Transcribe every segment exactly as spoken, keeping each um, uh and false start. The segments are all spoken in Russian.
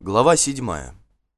Глава седьмая.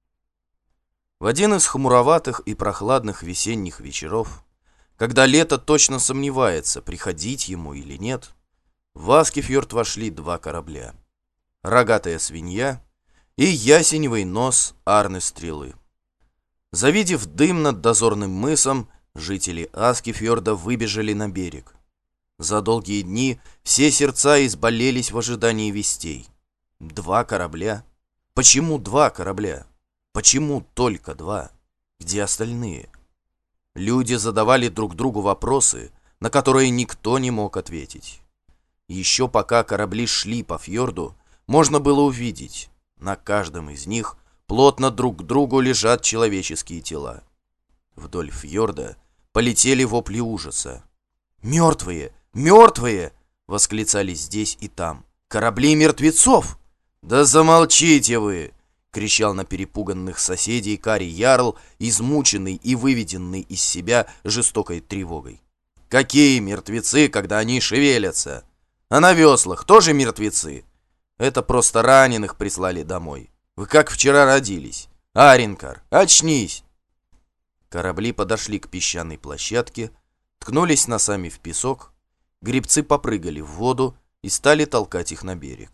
В один из хмуроватых и прохладных весенних вечеров, когда лето точно сомневается, приходить ему или нет, в Аскефьорд вошли два корабля: рогатая свинья и ясеневый нос Арны Стрелы. Завидев дым над дозорным мысом, жители Аскефьорда выбежали на берег. За долгие дни все сердца изболелись в ожидании вестей. Два корабля? Почему два корабля? Почему только два? Где остальные? Люди задавали друг другу вопросы, на которые никто не мог ответить. Еще пока корабли шли по фьорду, можно было увидеть: на каждом из них плотно друг к другу лежат человеческие тела. Вдоль фьорда полетели вопли ужаса. «Мертвые! Мертвые!» — восклицали здесь и там. «Корабли мертвецов!» «Да замолчите вы!» — кричал на перепуганных соседей Карий Ярл, измученный и выведенный из себя жестокой тревогой. «Какие мертвецы, когда они шевелятся? А на веслах тоже мертвецы? Это просто раненых прислали домой. Вы как вчера родились? Аринкар, очнись!» Корабли подошли к песчаной площадке, ткнулись носами в песок, гребцы попрыгали в воду и стали толкать их на берег.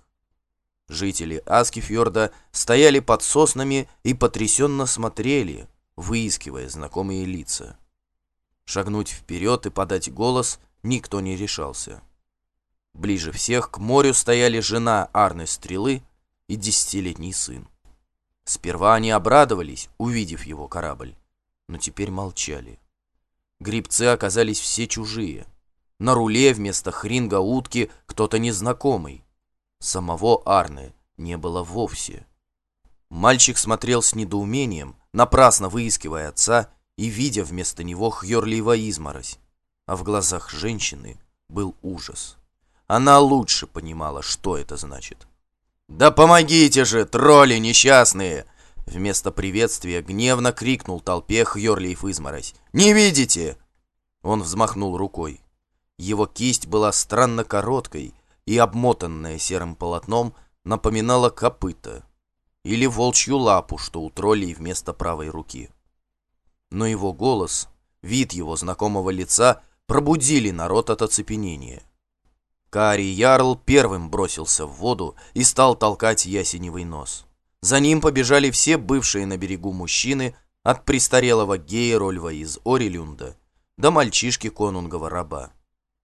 Жители Аскефьорда стояли под соснами и потрясенно смотрели, выискивая знакомые лица. Шагнуть вперед и подать голос никто не решался. Ближе всех к морю стояли жена Арны Стрелы и десятилетний сын. Сперва они обрадовались, увидев его корабль, но теперь молчали. Гребцы оказались все чужие. На руле вместо хринга-утки кто-то незнакомый. Самого Арны не было вовсе. Мальчик смотрел с недоумением, напрасно выискивая отца и видя вместо него Хьорлиева изморозь. А в глазах женщины был ужас. Она лучше понимала, что это значит. «Да помогите же, тролли несчастные!» Вместо приветствия гневно крикнул толпе Хьорлиев изморозь. «Не видите?» Он взмахнул рукой. Его кисть была странно короткой и, обмотанная серым полотном, напоминала копыто или волчью лапу, что у троллей вместо правой руки. Но его голос, вид его знакомого лица пробудили народ от оцепенения. Карий Ярл первым бросился в воду и стал толкать ясеневый нос. За ним побежали все бывшие на берегу мужчины, от престарелого Гейрольва из Орелюнда до мальчишки конунгова раба.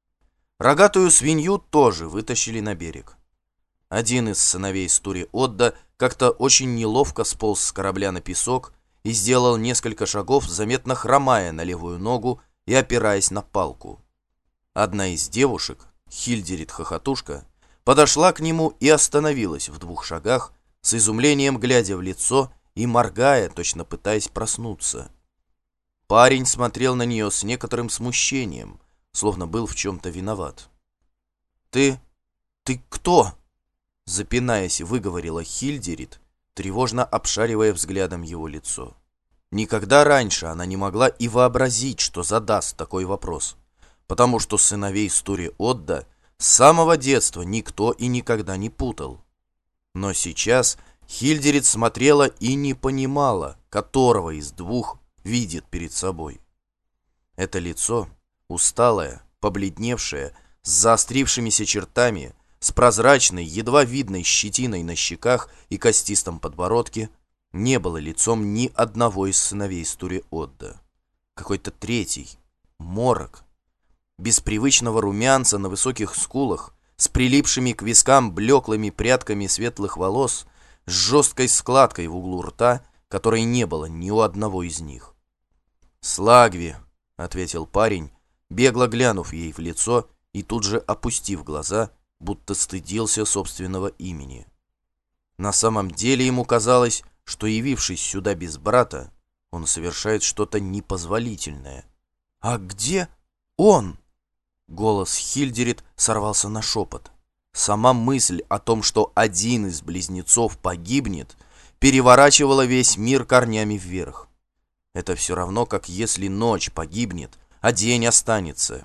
Рогатую свинью тоже вытащили на берег. Один из сыновей Стури-Одда как-то очень неловко сполз с корабля на песок и сделал несколько шагов, заметно хромая на левую ногу и опираясь на палку. Одна из девушек, Хильдерит-хохотушка, подошла к нему и остановилась в двух шагах, с изумлением глядя в лицо и моргая, точно пытаясь проснуться. Парень смотрел на нее с некоторым смущением, словно был в чем-то виноват. «Ты... ты кто?» Запинаясь, выговорила Хильдерит, тревожно обшаривая взглядом его лицо. Никогда раньше она не могла и вообразить, что задаст такой вопрос, потому что сыновей Стури-Одда с самого детства никто и никогда не путал. Но сейчас Хильдерит смотрела и не понимала, которого из двух видит перед собой. Это лицо, усталое, побледневшее, с заострившимися чертами, с прозрачной, едва видной щетиной на щеках и костистом подбородке, не было лицом ни одного из сыновей Стури-Одда. Какой-то третий, морок, без привычного румянца на высоких скулах, с прилипшими к вискам блеклыми прядками светлых волос, с жесткой складкой в углу рта, которой не было ни у одного из них. «Слагви», — ответил парень, бегло глянув ей в лицо и тут же опустив глаза, будто стыдился собственного имени. На самом деле ему казалось, что, явившись сюда без брата, он совершает что-то непозволительное. «А где он?» Голос Хильдерит сорвался на шепот. Сама мысль о том, что один из близнецов погибнет, переворачивала весь мир корнями вверх. Это все равно, как если ночь погибнет, а день останется.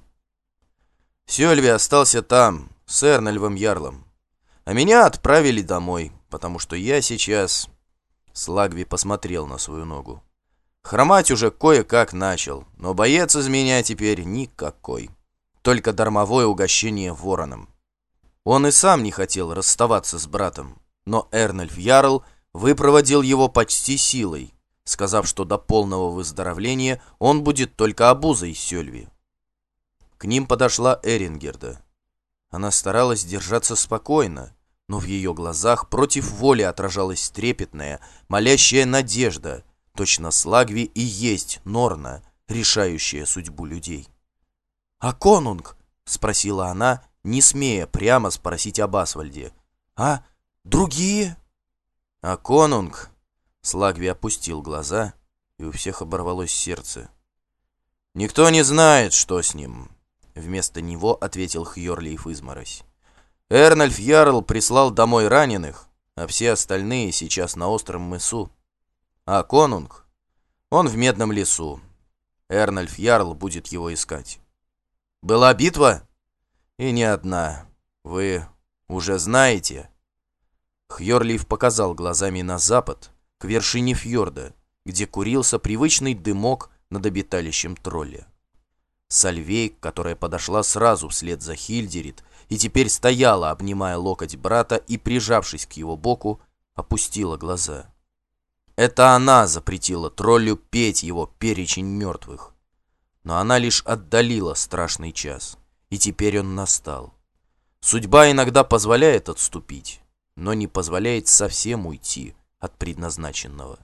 Сёльви остался там, с Эрнольвом Ярлом, а меня отправили домой, потому что я сейчас Слагви посмотрел на свою ногу. Хромать уже кое-как начал, но боец из меня теперь никакой. Только дармовое угощение вороном. Он и сам не хотел расставаться с братом, но Эрнольф Ярл выпроводил его почти силой, сказав, что до полного выздоровления он будет только обузой Сёльви. К ним подошла Эрингерда. Она старалась держаться спокойно, но в ее глазах против воли отражалась трепетная, молящая надежда. Точно Слагви и есть Норна, решающая судьбу людей. «А конунг?» — спросила она, не смея прямо спросить об Асвальде. «А другие?» «А конунг?» — Слагви опустил глаза, и у всех оборвалось сердце. «Никто не знает, что с ним», — вместо него ответил Хьорлейф Изморозь. «Эрнольф Ярл прислал домой раненых, а все остальные сейчас на остром мысу. А конунг? Он в Медном лесу. Эрнольф Ярл будет его искать». «Была битва?» «И не одна. Вы уже знаете?» Хьорлейф показал глазами на запад, к вершине фьорда, где курился привычный дымок над обиталищем тролля. Сальвейк, которая подошла сразу вслед за Хильдерит и теперь стояла, обнимая локоть брата и прижавшись к его боку, опустила глаза. Это она запретила троллю петь его перечень мертвых. Но она лишь отдалила страшный час, и теперь он настал. Судьба иногда позволяет отступить, но не позволяет совсем уйти от предназначенного.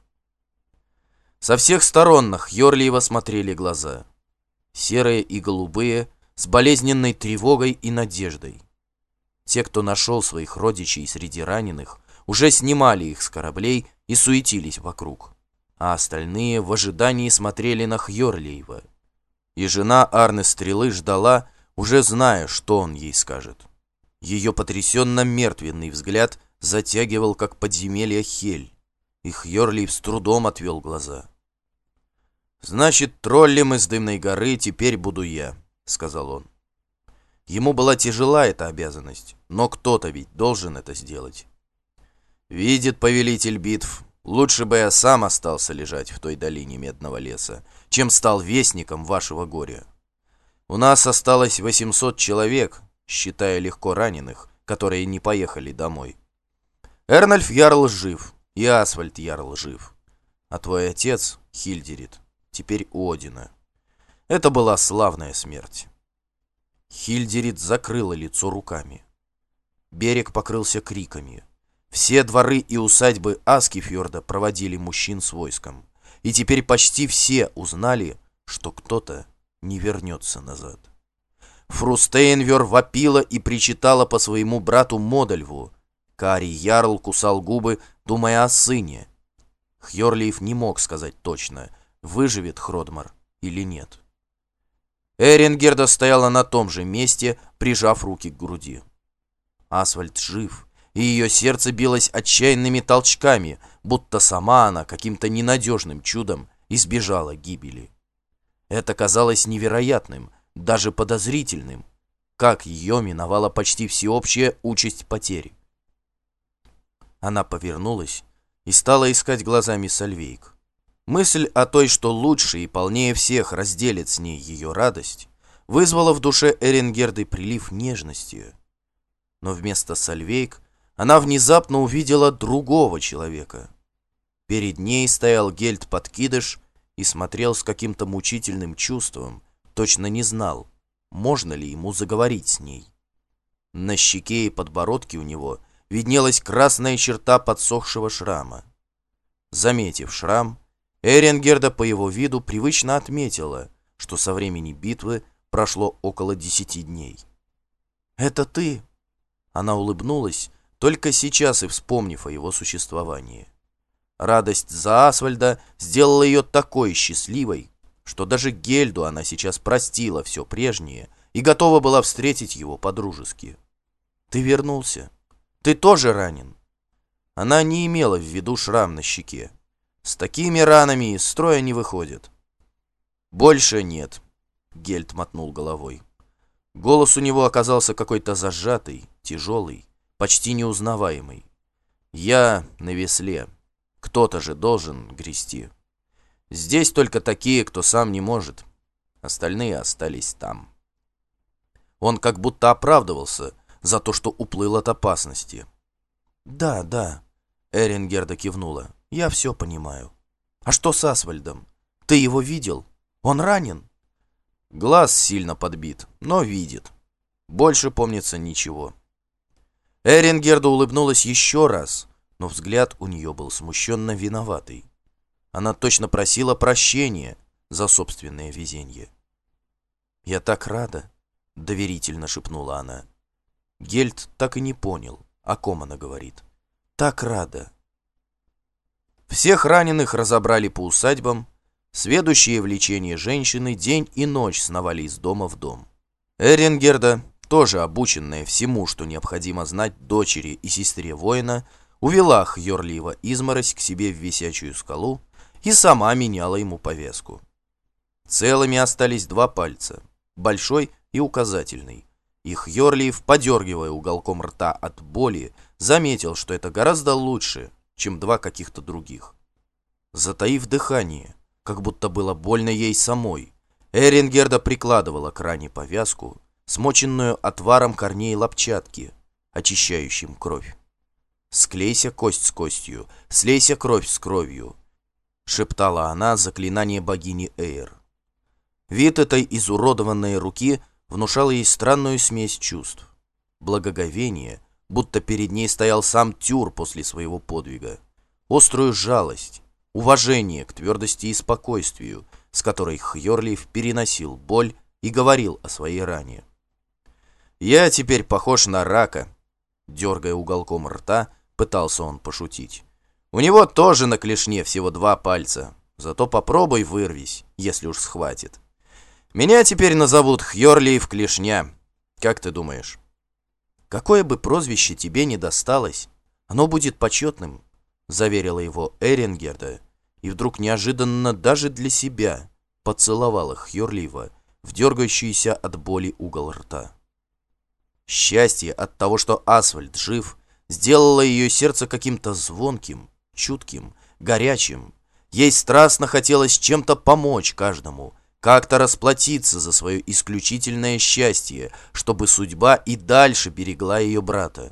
Со всех сторон на Хьорлиева смотрели глаза. Серые и голубые, с болезненной тревогой и надеждой. Те, кто нашел своих родичей среди раненых, уже снимали их с кораблей и суетились вокруг, а остальные в ожидании смотрели на Хьорлиева. И жена Арны Стрелы ждала, уже зная, что он ей скажет. Ее потрясенно-мертвенный взгляд затягивал, как подземелье, Хель, и Хьорлиев с трудом отвел глаза. «Значит, троллем из Дымной горы теперь буду я», — сказал он. Ему была тяжела эта обязанность, но кто-то ведь должен это сделать. «Видит повелитель битв, лучше бы я сам остался лежать в той долине Медного леса, чем стал вестником вашего горя. У нас осталось восемьсот человек, считая легко раненых, которые не поехали домой. Эрнольф Ярл жив, и Асвальд Ярл жив, а твой отец, Хильдерит, теперь у Одина. Это была славная смерть». Хильдерит закрыла лицо руками. Берег покрылся криками. Все дворы и усадьбы Аскифьорда проводили мужчин с войском, и теперь почти все узнали, что кто-то не вернется назад. Фрустейнвер вопила и причитала по своему брату Модальву. Кари Ярл кусал губы, думая о сыне. Хьорлиев не мог сказать точно, выживет Хродмар или нет. Эрингерда стояла на том же месте, прижав руки к груди. Асвальд жив, и ее сердце билось отчаянными толчками, будто сама она каким-то ненадежным чудом избежала гибели. Это казалось невероятным, даже подозрительным, как ее миновала почти всеобщая участь потери. Она повернулась и стала искать глазами Сальвейк. Мысль о той, что лучше и полнее всех разделит с ней ее радость, вызвала в душе Эрингерды прилив нежности. Но вместо Сальвейк она внезапно увидела другого человека. Перед ней стоял Гельд-подкидыш и смотрел с каким-то мучительным чувством, точно не знал, можно ли ему заговорить с ней. На щеке и подбородке у него виднелась красная черта подсохшего шрама. Заметив шрам, Эрингерда по его виду привычно отметила, что со времени битвы прошло около десяти дней. «Это ты?» Она улыбнулась, только сейчас и вспомнив о его существовании. Радость за Асвальда сделала ее такой счастливой, что даже Гельду она сейчас простила все прежнее и готова была встретить его по-дружески. «Ты вернулся? Ты тоже ранен?» Она не имела в виду шрам на щеке. С такими ранами из строя не выходит. «Больше нет», — Гельд мотнул головой. Голос у него оказался какой-то зажатый, тяжелый, почти неузнаваемый. «Я на весле. Кто кто-то же должен грести. Здесь только такие, кто сам не может. Остальные остались там. Он как будто оправдывался за то, что уплыл от опасности. «Да, да», — Эрингерда кивнула, — «я все понимаю. А что с Асвальдом? Ты его видел? Он ранен?» «Глаз сильно подбит, но видит. Больше, помнится, ничего». Эрингерда улыбнулась еще раз, но взгляд у нее был смущенно виноватый. Она точно просила прощения за собственное везение. «Я так рада», — доверительно шепнула она. Гельд так и не понял, о ком она говорит. «Так рада». Всех раненых разобрали по усадьбам. Сведущие в лечении женщины день и ночь сновали из дома в дом. Эрингерда, тоже обученная всему, что необходимо знать дочери и сестре воина, увела Хьорлиева изморозь к себе в висячую скалу и сама меняла ему повязку. Целыми остались два пальца, большой и указательный, и Хьорлиев, подергивая уголком рта от боли, заметил, что это гораздо лучше, чем два каких-то других. Затаив дыхание, как будто было больно ей самой, Эрингерда прикладывала к ране повязку, смоченную отваром корней лопчатки, очищающим кровь. «Склейся кость с костью, слейся кровь с кровью», — шептала она заклинание богини Эйр. Вид этой изуродованной руки внушал ей странную смесь чувств. Благоговение, будто перед ней стоял сам Тюр после своего подвига, острую жалость, уважение к твердости и спокойствию, с которой Хьорлиев переносил боль и говорил о своей ране. «Я теперь похож на рака», — дергая уголком рта, пытался он пошутить. «У него тоже на клешне всего два пальца, зато попробуй вырвись, если уж схватит. Меня теперь назовут Хьорлиев Клешня. Как ты думаешь?» «Какое бы прозвище тебе ни досталось, оно будет почетным», — заверила его Эрингерда, и вдруг неожиданно даже для себя поцеловала Хьорлиева в дергающийся от боли угол рта. Счастье от того, что Асвальд жив, сделало ее сердце каким-то звонким, чутким, горячим. Ей страстно хотелось чем-то помочь каждому, как-то расплатиться за свое исключительное счастье, чтобы судьба и дальше берегла ее брата.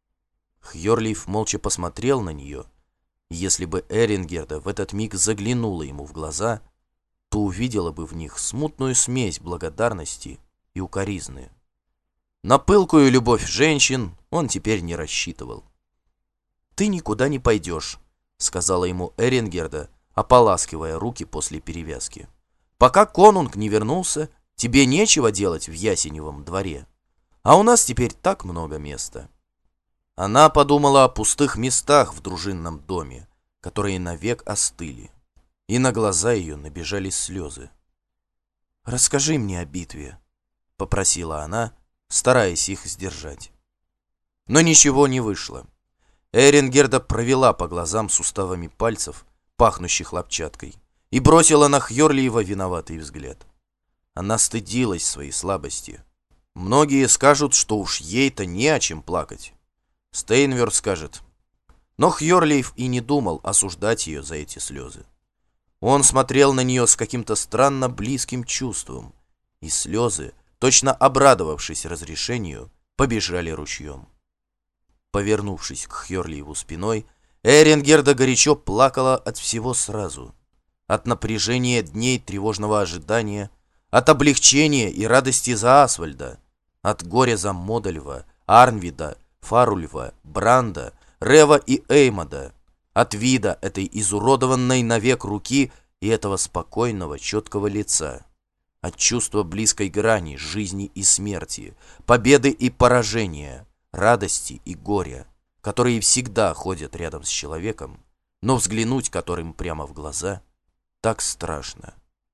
Хьорлиев молча посмотрел на нее. Если бы Эрингерда в этот миг заглянула ему в глаза, то увидела бы в них смутную смесь благодарности и укоризны. На пылкую любовь женщин он теперь не рассчитывал. «Ты никуда не пойдешь», — сказала ему Эрингерда, ополаскивая руки после перевязки. «Пока конунг не вернулся, тебе нечего делать в Ясеневом дворе. А у нас теперь так много места». Она подумала о пустых местах в дружинном доме, которые навек остыли, и на глаза ее набежали слезы. «Расскажи мне о битве», — попросила она, стараясь их сдержать. Но ничего не вышло. Эрингерда провела по глазам суставами пальцев, пахнущих лопчаткой, и бросила на Хьорлиева виноватый взгляд. Она стыдилась своей слабости. Многие скажут, что уж ей-то не о чем плакать. Стейнвер скажет. Но Хьорлиев и не думал осуждать ее за эти слезы. Он смотрел на нее с каким-то странно близким чувством, и слезы, точно обрадовавшись разрешению, побежали ручьем. Повернувшись к Хьорлиеву спиной, Эрингерда горячо плакала от всего сразу. От напряжения дней тревожного ожидания, от облегчения и радости за Асвальда, от горя за Модальва, Арнвида, Фарульва, Бранда, Рева и Эймода, от вида этой изуродованной навек руки и этого спокойного, четкого лица, от чувства близкой грани жизни и смерти, победы и поражения, радости и горя, которые всегда ходят рядом с человеком, но взглянуть которым прямо в глаза так страшно.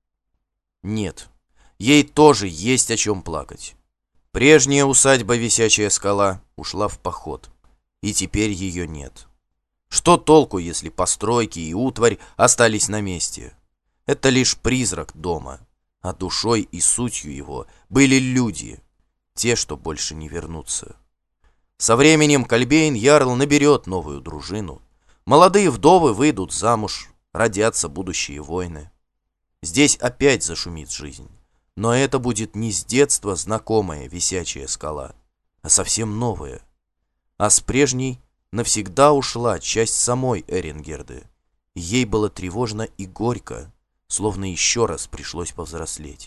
Нет, ей тоже есть о чем плакать. Прежняя усадьба Висячая скала ушла в поход, и теперь ее нет. Что толку, если постройки и утварь остались на месте? Это лишь призрак дома, а душой и сутью его были люди, те, что больше не вернутся. Со временем Кальбейн Ярл наберет новую дружину, Молодые вдовы выйдут замуж, родятся будущие войны. Здесь опять зашумит жизнь, но это будет не с детства знакомая висячая скала, а совсем новая. А с прежней навсегда ушла часть самой Эрингерды. Ей было тревожно и горько, словно еще раз пришлось повзрослеть.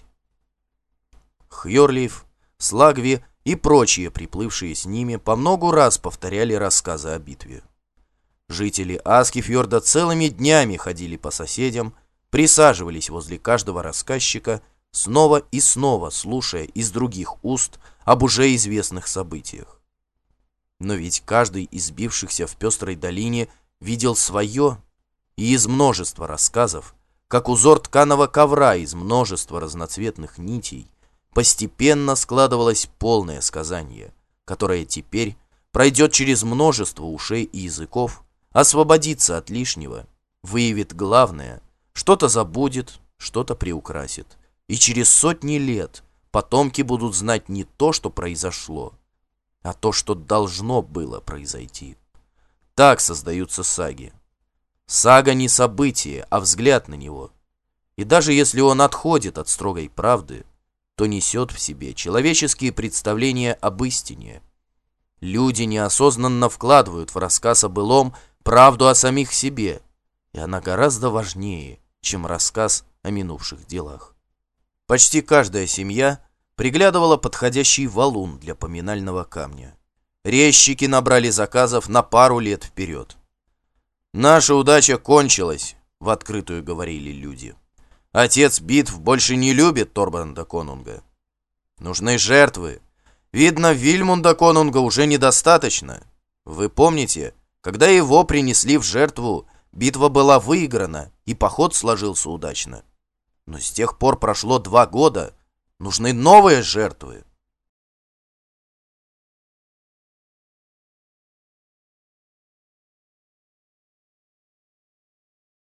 Хьорлиф, Слагви и прочие, приплывшие с ними, по многу раз повторяли рассказы о битве. Жители Аскифьорда целыми днями ходили по соседям, присаживались возле каждого рассказчика, снова и снова слушая из других уст об уже известных событиях. Но ведь каждый из бившихся в пестрой долине видел свое, и из множества рассказов, как узор тканого ковра из множества разноцветных нитей, постепенно складывалось полное сказание, которое теперь пройдет через множество ушей и языков, освободится от лишнего, выявит главное, что-то забудет, что-то приукрасит. И через сотни лет потомки будут знать не то, что произошло, а то, что должно было произойти. Так создаются саги. Сага не событие, а взгляд на него. И даже если он отходит от строгой правды, то несет в себе человеческие представления об истине. Люди неосознанно вкладывают в рассказ о былом правду о самих себе, и она гораздо важнее, чем рассказ о минувших делах. Почти каждая семья приглядывала подходящий валун для поминального камня. Резчики набрали заказов на пару лет вперед. «Наша удача кончилась», — в открытую говорили люди. «Отец битв больше не любит Торбранда Конунга. Нужны жертвы. Видно, Вильмунда Конунга уже недостаточно. Вы помните, когда его принесли в жертву, битва была выиграна, и поход сложился удачно. Но с тех пор прошло два года. Нужны новые жертвы».